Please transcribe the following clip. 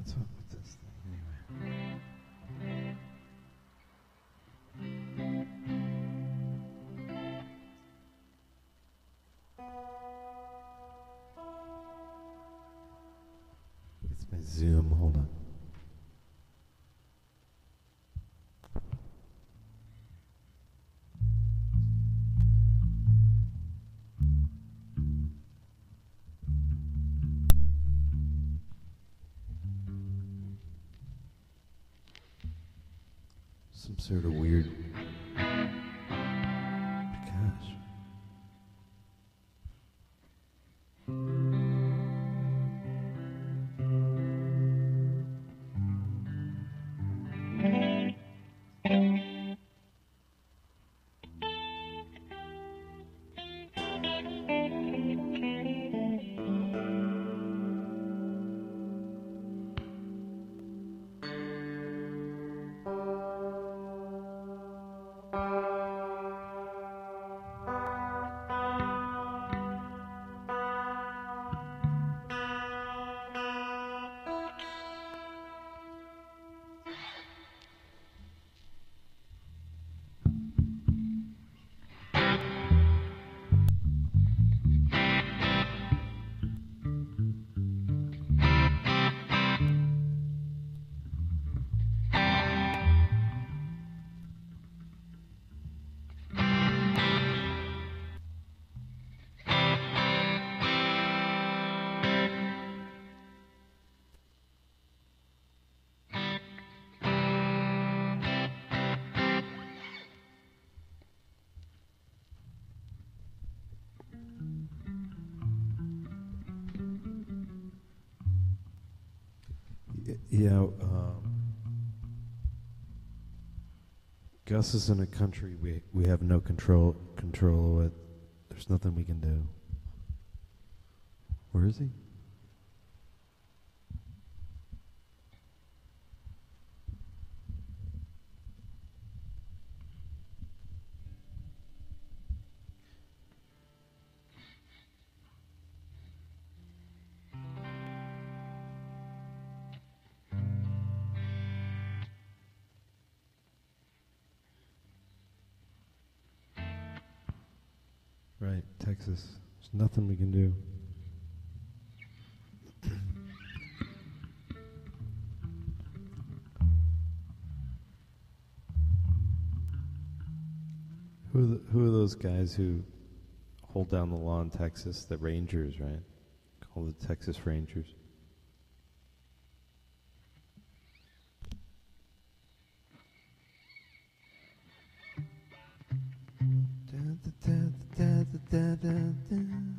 What's up with this thing anyway? It's my Zoom. Hold on. Some sort of weird. Gosh. Yeah, Gus is in a country we have no control with. There's nothing we can do. Where is he? Right, Texas. There's nothing we can do. Who are those guys who hold down the law in Texas? The Rangers, right? Called the Texas Rangers. Da, da, da, da, da, da, da.